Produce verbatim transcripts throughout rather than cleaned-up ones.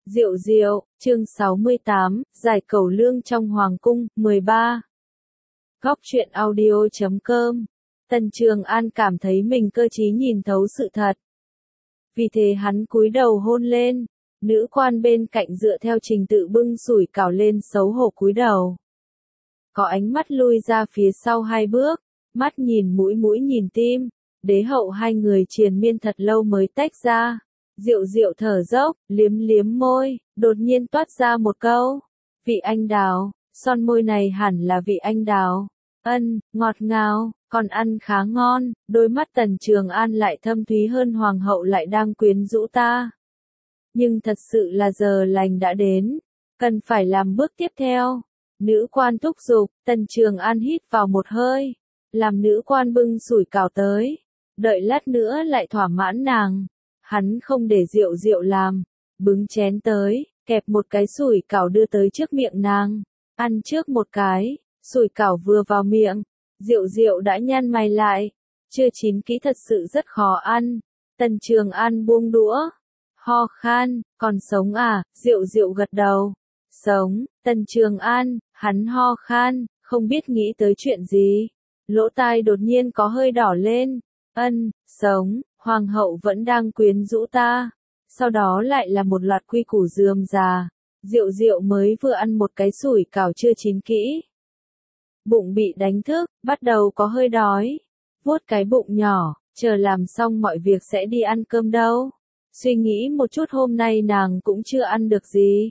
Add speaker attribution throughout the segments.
Speaker 1: Diệu diệu, chương sáu mươi tám, giải cẩu lương trong hoàng cung, mười ba. Góc truyện audio chấm com. Tần Trường An cảm thấy mình cơ trí nhìn thấu sự thật. Vì thế hắn cúi đầu hôn lên, nữ quan bên cạnh dựa theo trình tự bưng sủi cảo lên xấu hổ cúi đầu. Có ánh mắt lui ra phía sau hai bước, mắt nhìn mũi mũi nhìn tim, đế hậu hai người triền miên thật lâu mới tách ra. Diệu diệu thở dốc, liếm liếm môi, đột nhiên toát ra một câu. Vị anh đào, son môi này hẳn là vị anh đào. Ân, ngọt ngào, còn ăn khá ngon, đôi mắt Tần Trường An lại thâm thúy hơn hoàng hậu lại đang quyến rũ ta. Nhưng thật sự là giờ lành đã đến, cần phải làm bước tiếp theo. Nữ quan thúc giục, Tần Trường An hít vào một hơi, làm nữ quan bưng sủi cảo tới, đợi lát nữa lại thỏa mãn nàng. Hắn không để Diệu Diệu làm, bưng chén tới, kẹp một cái sủi cảo đưa tới trước miệng nàng, ăn trước một cái, sủi cảo vừa vào miệng, Diệu Diệu đã nhăn mày lại, chưa chín kỹ thật sự rất khó ăn. Tần Trường An buông đũa, ho khan, còn sống à? Diệu Diệu gật đầu, sống. Tần Trường An, hắn ho khan, không biết nghĩ tới chuyện gì, lỗ tai đột nhiên có hơi đỏ lên. Ân, sống. Hoàng hậu vẫn đang quyến rũ ta, sau đó lại là một loạt quy củ rườm rà. Diệu Diệu mới vừa ăn một cái sủi cảo chưa chín kỹ, bụng bị đánh thức, bắt đầu có hơi đói, vuốt cái bụng nhỏ, chờ làm xong mọi việc sẽ đi ăn cơm đâu. Suy nghĩ một chút hôm nay nàng cũng chưa ăn được gì,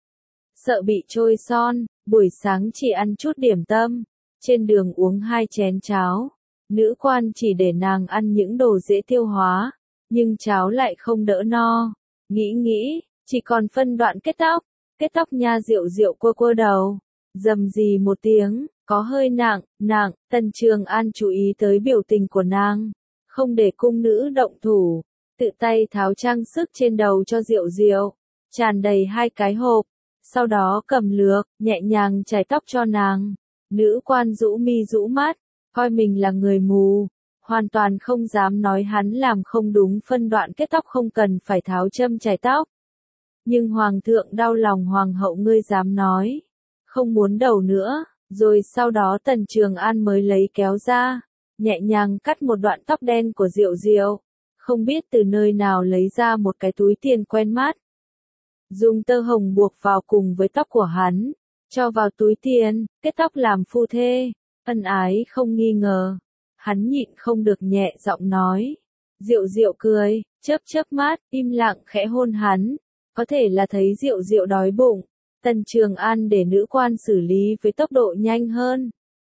Speaker 1: sợ bị trôi son, buổi sáng chỉ ăn chút điểm tâm, trên đường uống hai chén cháo. Nữ quan chỉ để nàng ăn những đồ dễ tiêu hóa, nhưng cháo lại không đỡ no. Nghĩ nghĩ, chỉ còn phân đoạn kết tóc, kết tóc nha. Diệu Diệu quơ quơ đầu, rầm rì một tiếng, có hơi nặng, nặng. Tần Trường An chú ý tới biểu tình của nàng, không để cung nữ động thủ, tự tay tháo trang sức trên đầu cho Diệu Diệu, tràn đầy hai cái hộp, sau đó cầm lược, nhẹ nhàng chải tóc cho nàng. Nữ quan rũ mi rũ mắt, coi mình là người mù, hoàn toàn không dám nói hắn làm không đúng phân đoạn kết tóc không cần phải tháo châm chải tóc. Nhưng hoàng thượng đau lòng hoàng hậu ngươi dám nói, không muốn đầu nữa. Rồi sau đó Tần Trường An mới lấy kéo ra, nhẹ nhàng cắt một đoạn tóc đen của Diệu Diệu, không biết từ nơi nào lấy ra một cái túi tiền quen mắt, dùng tơ hồng buộc vào cùng với tóc của hắn, cho vào túi tiền, kết tóc làm phu thê. Ân ái không nghi ngờ, hắn nhịn không được nhẹ giọng nói. Diệu Diệu cười, chớp chớp mắt, im lặng khẽ hôn hắn, có thể là thấy Diệu Diệu đói bụng. Tần Trường An để nữ quan xử lý với tốc độ nhanh hơn,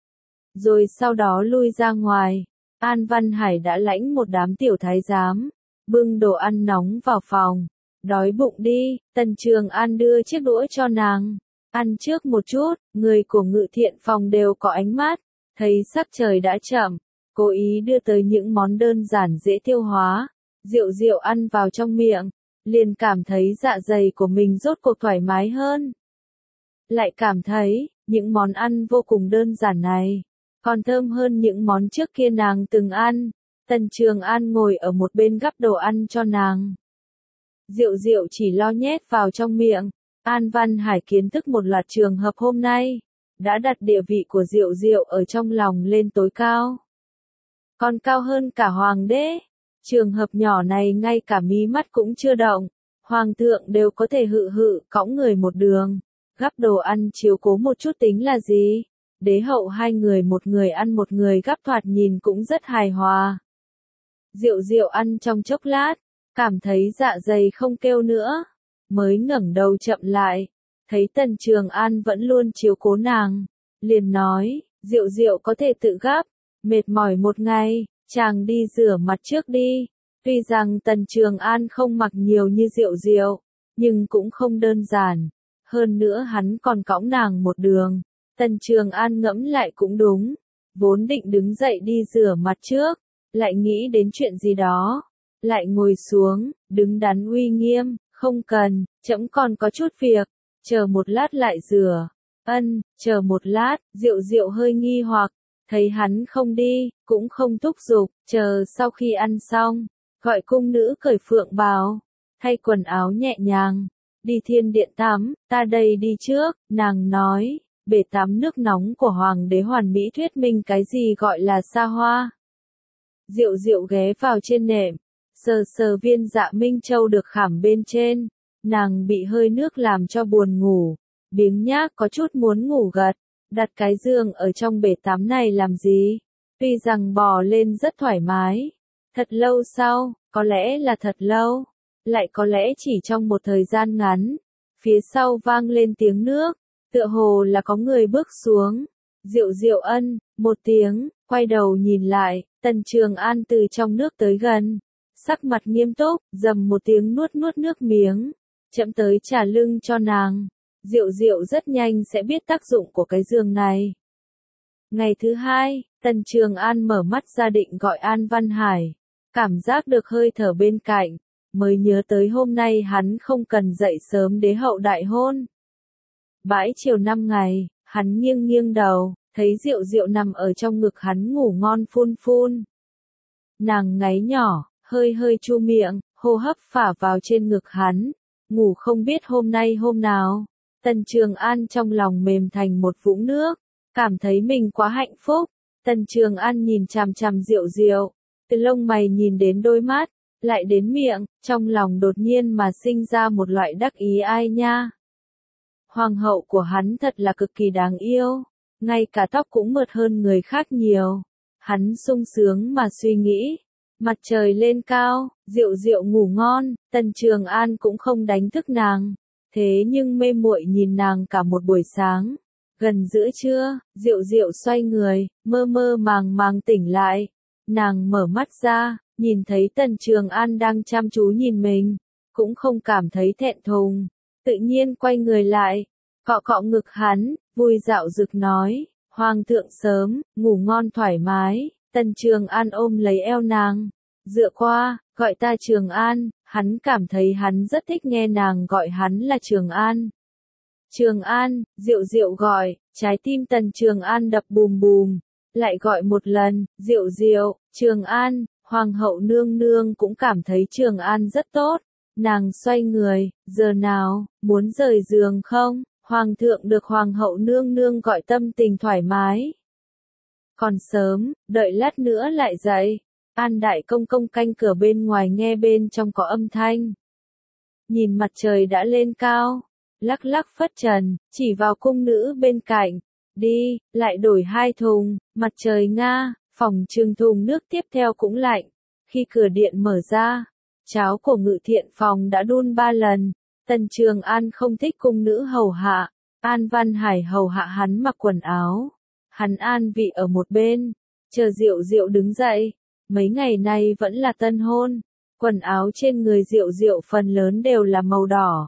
Speaker 1: rồi sau đó lui ra ngoài. An Văn Hải đã lãnh một đám tiểu thái giám, bưng đồ ăn nóng vào phòng. Đói bụng đi, Tần Trường An đưa chiếc đũa cho nàng. Ăn trước một chút, người của ngự thiện phòng đều có ánh mắt, thấy sắc trời đã chậm, cố ý đưa tới những món đơn giản dễ tiêu hóa. Diệu Diệu ăn vào trong miệng, liền cảm thấy dạ dày của mình rốt cuộc thoải mái hơn. Lại cảm thấy, những món ăn vô cùng đơn giản này, còn thơm hơn những món trước kia nàng từng ăn. Tần Trường An ngồi ở một bên gắp đồ ăn cho nàng. Diệu Diệu chỉ lo nhét vào trong miệng. An Văn Hải kiến thức một loạt trường hợp hôm nay, đã đặt địa vị của Diệu Diệu ở trong lòng lên tối cao. Còn cao hơn cả hoàng đế. Trường hợp nhỏ này ngay cả mí mắt cũng chưa động, hoàng thượng đều có thể hự hự cõng người một đường. Gắp đồ ăn chiếu cố một chút tính là gì? Đế hậu hai người một người ăn một người gắp thoạt nhìn cũng rất hài hòa. Diệu Diệu ăn trong chốc lát, cảm thấy dạ dày không kêu nữa, mới ngẩng đầu chậm lại, thấy Tần Trường An vẫn luôn chiếu cố nàng, liền nói, Diệu Diệu có thể tự gắp, mệt mỏi một ngày, chàng đi rửa mặt trước đi. Tuy rằng Tần Trường An không mặc nhiều như Diệu Diệu, nhưng cũng không đơn giản, hơn nữa hắn còn cõng nàng một đường. Tần Trường An ngẫm lại cũng đúng, vốn định đứng dậy đi rửa mặt trước, lại nghĩ đến chuyện gì đó, lại ngồi xuống, đứng đắn uy nghiêm, không cần, trẫm còn có chút việc, chờ một lát lại rửa. Ân, chờ một lát. Diệu Diệu hơi nghi hoặc, thấy hắn không đi, cũng không thúc giục, chờ sau khi ăn xong, gọi cung nữ cởi phượng bào, thay quần áo nhẹ nhàng, đi thiên điện tắm, ta đây đi trước, nàng nói, bể tắm nước nóng của hoàng đế hoàn mỹ thuyết minh cái gì gọi là xa hoa. Diệu Diệu ghé vào trên nệm, sờ sờ viên Dạ Minh Châu được khảm bên trên, nàng bị hơi nước làm cho buồn ngủ, biếng nhác có chút muốn ngủ gật, đặt cái giường ở trong bể tắm này làm gì, tuy rằng bò lên rất thoải mái. Thật lâu sau, có lẽ là thật lâu, lại có lẽ chỉ trong một thời gian ngắn, phía sau vang lên tiếng nước, tựa hồ là có người bước xuống. Diệu Diệu ân, một tiếng, quay đầu nhìn lại, Tần Trường An từ trong nước tới gần, sắc mặt nghiêm túc, dầm một tiếng nuốt nuốt nước miếng, chậm tới trả lưng cho nàng. Diệu Diệu rất nhanh sẽ biết tác dụng của cái giường này. Ngày thứ hai, Tần Trường An mở mắt ra định gọi An Văn Hải, cảm giác được hơi thở bên cạnh, mới nhớ tới hôm nay hắn không cần dậy sớm đế hậu đại hôn. Bãi chiều năm ngày, hắn nghiêng nghiêng đầu, thấy Diệu Diệu nằm ở trong ngực hắn ngủ ngon phun phun. Nàng ngáy nhỏ, hơi hơi chu miệng, hô hấp phả vào trên ngực hắn, ngủ không biết hôm nay hôm nào. Tần Trường An trong lòng mềm thành một vũng nước, cảm thấy mình quá hạnh phúc. Tần Trường An nhìn chằm chằm Diệu Diệu, từ lông mày nhìn đến đôi mắt, lại đến miệng, trong lòng đột nhiên mà sinh ra một loại đắc ý ai nha. Hoàng hậu của hắn thật là cực kỳ đáng yêu, ngay cả tóc cũng mượt hơn người khác nhiều. Hắn sung sướng mà suy nghĩ, mặt trời lên cao, Diệu Diệu ngủ ngon, Tần Trường An cũng không đánh thức nàng, thế nhưng mê muội nhìn nàng cả một buổi sáng. Gần giữa trưa, Diệu Diệu xoay người, mơ mơ màng màng tỉnh lại, nàng mở mắt ra, nhìn thấy Tần Trường An đang chăm chú nhìn mình, cũng không cảm thấy thẹn thùng, tự nhiên quay người lại, cọ cọ ngực hắn, vui dạo dực nói, Hoàng thượng sớm, ngủ ngon thoải mái. Tần Trường An ôm lấy eo nàng, dựa qua, gọi ta Trường An, hắn cảm thấy hắn rất thích nghe nàng gọi hắn là Trường An. Trường An, Diệu Diệu gọi, trái tim Tần Trường An đập bùm bùm, lại gọi một lần, Diệu Diệu, Trường An, Hoàng hậu nương nương cũng cảm thấy Trường An rất tốt, nàng xoay người, giờ nào, muốn rời giường không? Hoàng thượng được Hoàng hậu nương nương gọi tâm tình thoải mái. Còn sớm, đợi lát nữa lại dậy. An đại công công canh cửa bên ngoài nghe bên trong có âm thanh. Nhìn mặt trời đã lên cao, lắc lắc phất trần, chỉ vào cung nữ bên cạnh. Đi, lại đổi hai thùng, mặt trời Nga, phòng trưng thùng nước tiếp theo cũng lạnh. Khi cửa điện mở ra, cháo của ngự thiện phòng đã đun ba lần. Tần Trường An không thích cung nữ hầu hạ, An Văn Hải hầu hạ hắn mặc quần áo. Hắn an vị ở một bên, chờ Diệu Diệu đứng dậy. Mấy ngày nay vẫn là tân hôn, quần áo trên người Diệu Diệu phần lớn đều là màu đỏ.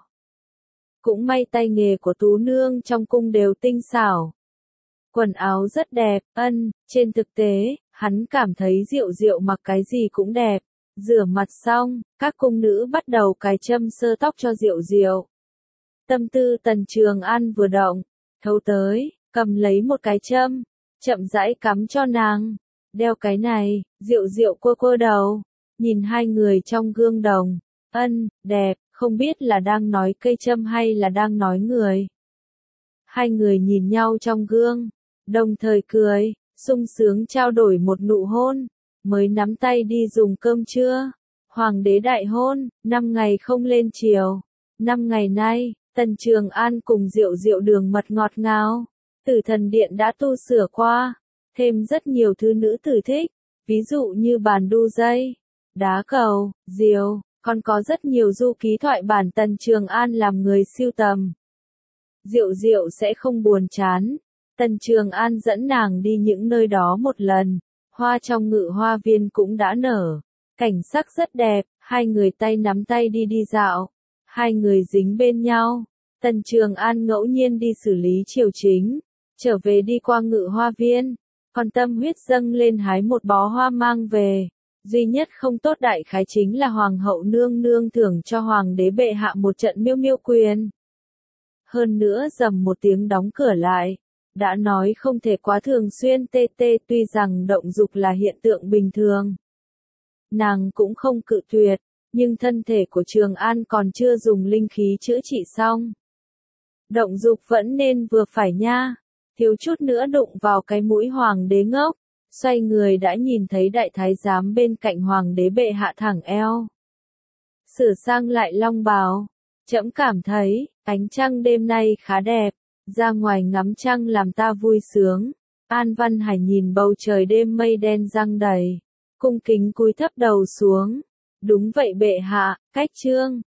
Speaker 1: Cũng may tay nghề của tú nương trong cung đều tinh xảo. Quần áo rất đẹp, ân, trên thực tế, hắn cảm thấy Diệu Diệu mặc cái gì cũng đẹp. Rửa mặt xong, các cung nữ bắt đầu cài châm sơ tóc cho Diệu Diệu. Tâm tư Tần Trường An vừa động, thấu tới, cầm lấy một cái châm, chậm rãi cắm cho nàng. Đeo cái này, Diệu Diệu quơ quơ đầu, nhìn hai người trong gương đồng, ân, đẹp, không biết là đang nói cây châm hay là đang nói người. Hai người nhìn nhau trong gương, đồng thời cười, sung sướng trao đổi một nụ hôn, mới nắm tay đi dùng cơm trưa. Hoàng đế đại hôn, năm ngày không lên triều. Năm ngày nay, Tần Trường An cùng Diệu Diệu đường mật ngọt ngào, Tử Thần Điện đã tu sửa qua. Thêm rất nhiều thứ nữ tử thích, ví dụ như bàn đu dây, đá cầu, diều, còn có rất nhiều du ký thoại bản Tần Trường An làm người sưu tầm. Diệu Diệu sẽ không buồn chán, Tần Trường An dẫn nàng đi những nơi đó một lần, hoa trong ngự hoa viên cũng đã nở, cảnh sắc rất đẹp, hai người tay nắm tay đi đi dạo, hai người dính bên nhau, Tần Trường An ngẫu nhiên đi xử lý triều chính, trở về đi qua ngự hoa viên. Còn tâm huyết dâng lên hái một bó hoa mang về, duy nhất không tốt đại khái chính là Hoàng hậu nương nương thưởng cho Hoàng đế bệ hạ một trận miêu miêu quyền. Hơn nữa dầm một tiếng đóng cửa lại, đã nói không thể quá thường xuyên tê tê tuy rằng động dục là hiện tượng bình thường. Nàng cũng không cự tuyệt, Nhưng thân thể của Trường An còn chưa dùng linh khí chữa trị xong. Động dục vẫn nên vừa phải nha. Thiếu chút nữa đụng vào cái mũi hoàng đế ngốc. Xoay người đã nhìn thấy đại thái giám bên cạnh hoàng đế bệ hạ thẳng eo. Sửa sang lại long bào. Trẫm cảm thấy, ánh trăng đêm nay khá đẹp. Ra ngoài ngắm trăng làm ta vui sướng. An Văn Hải nhìn bầu trời đêm mây đen giăng đầy. Cung kính cúi thấp đầu xuống. Đúng vậy bệ hạ, cách trương.